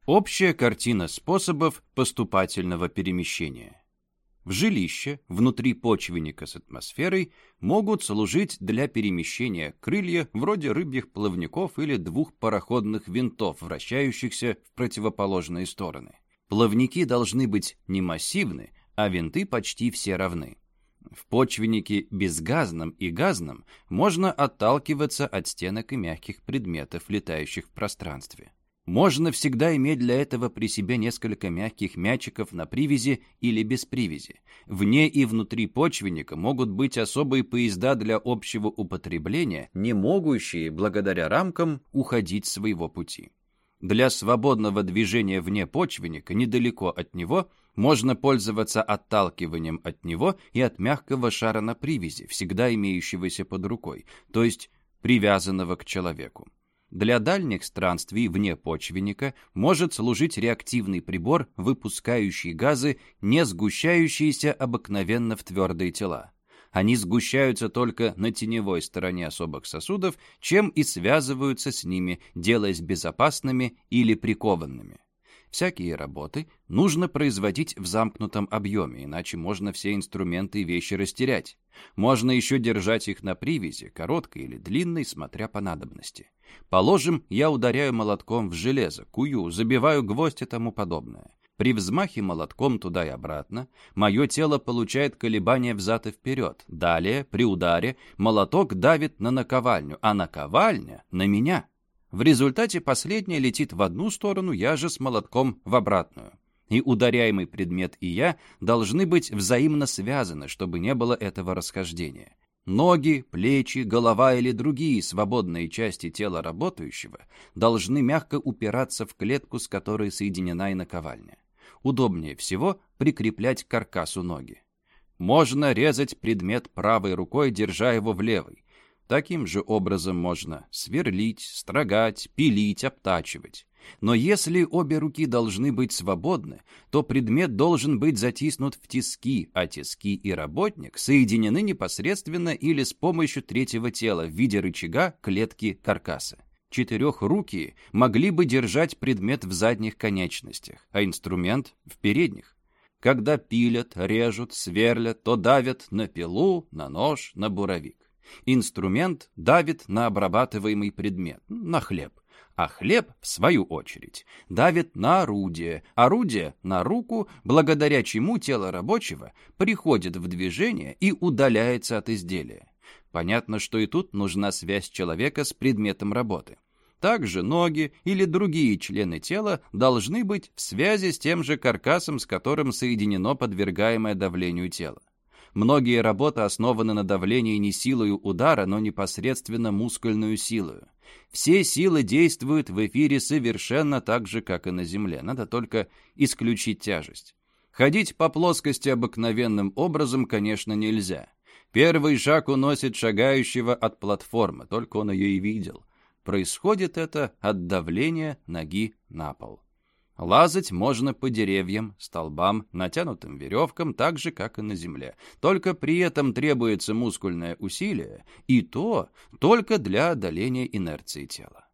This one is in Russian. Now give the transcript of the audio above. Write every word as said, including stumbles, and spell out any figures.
Общая картина способов поступательного перемещения. В жилище внутри почвенника с атмосферой могут служить для перемещения крылья вроде рыбьих плавников или двух пароходных винтов, вращающихся в противоположные стороны. Плавники должны быть не массивны, а винты почти все равны. В почвеннике безгазном и газном можно отталкиваться от стенок и мягких предметов, летающих в пространстве. Можно всегда иметь для этого при себе несколько мягких мячиков на привязи или без привязи. Вне и внутри почвенника могут быть особые поезда для общего употребления, не могущие, благодаря рамкам, уходить с своего пути. Для свободного движения вне почвенника, недалеко от него, можно пользоваться отталкиванием от него и от мягкого шара на привязи, всегда имеющегося под рукой, то есть привязанного к человеку. Для дальних странствий вне почвенника может служить реактивный прибор, выпускающий газы, не сгущающиеся обыкновенно в твердые тела. Они сгущаются только на теневой стороне особых сосудов, чем и связываются с ними, делаясь безопасными или прикованными. Всякие работы нужно производить в замкнутом объеме, иначе можно все инструменты и вещи растерять. Можно еще держать их на привязи, короткой или длинной, смотря по надобности. Положим, я ударяю молотком в железо, кую, забиваю гвоздь и тому подобное. При взмахе молотком туда и обратно мое тело получает колебания взад и вперед. Далее, при ударе, молоток давит на наковальню, а наковальня — на меня. В результате последняя летит в одну сторону, я же с молотком в обратную. И ударяемый предмет и я должны быть взаимно связаны, чтобы не было этого расхождения. Ноги, плечи, голова или другие свободные части тела работающего должны мягко упираться в клетку, с которой соединена и наковальня. Удобнее всего прикреплять к каркасу ноги. Можно резать предмет правой рукой, держа его в левой. Таким же образом можно сверлить, строгать, пилить, обтачивать. Но если обе руки должны быть свободны, то предмет должен быть затиснут в тиски, а тиски и работник соединены непосредственно или с помощью третьего тела в виде рычага клетки каркаса. Четырехрукие могли бы держать предмет в задних конечностях, а инструмент — в передних. Когда пилят, режут, сверлят, то давят на пилу, на нож, на буровик. Инструмент давит на обрабатываемый предмет, на хлеб, а хлеб, в свою очередь, давит на орудие, орудие — на руку, благодаря чему тело рабочего приходит в движение и удаляется от изделия. Понятно, что и тут нужна связь человека с предметом работы. Также ноги или другие члены тела должны быть в связи с тем же каркасом, с которым соединено подвергаемое давлению тело. Многие работы основаны на давлении не силою удара, но непосредственно мускульную силою. Все силы действуют в эфире совершенно так же, как и на земле. Надо только исключить тяжесть. Ходить по плоскости обыкновенным образом, конечно, нельзя. Первый шаг уносит шагающего от платформы, только он ее и видел. Происходит это от давления ноги на пол. Лазать можно по деревьям, столбам, натянутым веревкам, так же, как и на земле. Только при этом требуется мускульное усилие, и то только для одоления инерции тела.